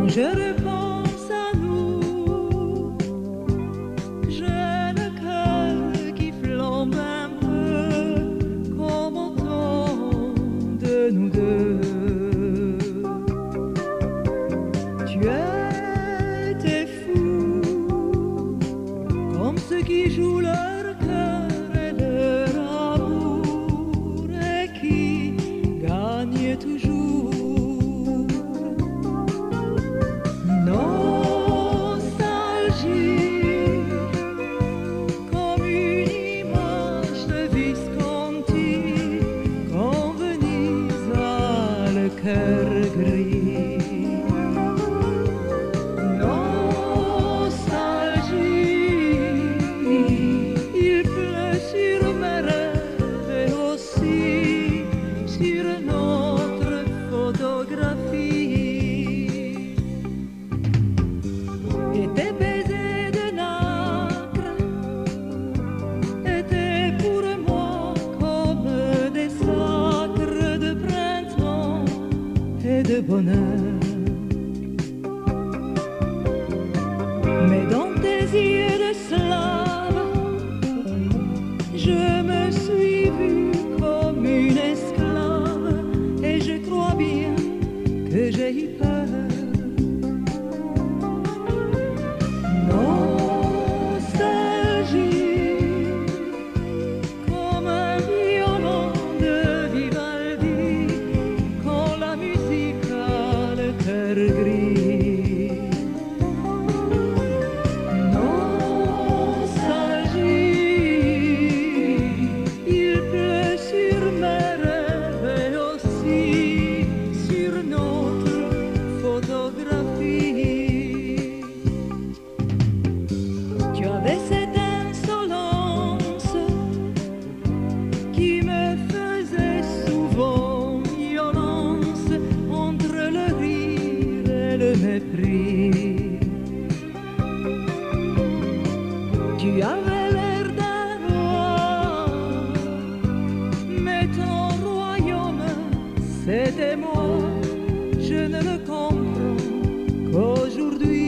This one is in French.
Je repense à nous, j'ai le cœur qui flambe un peu comme au temps de nous deux. Tu étais fou, comme ceux qui jouent leur cœur et leur amour et qui gagnent toujours. Cœur gris, nostalgie, il pleut sur mes rêves et aussi sur notre photographie. Et tes baisers de nacre étaient pour moi comme des sacres de printemps et de bonheur. Mais dans tes yeux de slave, je me suis vue comme une esclave et je crois bien que j'ai eu peur. Nostalgie, comme un violon de Vivaldi quand la musique a le cœur gris. Nostalgie, il pleut sur mes rêves et aussi sur notre photographie. Tu avais cette insolence qui me faisait souvent violence entre le rire et le mépris. Tu avais l'air d'un roi, mais ton royaume, c'était moi. Je ne le comprends qu'aujourd'hui.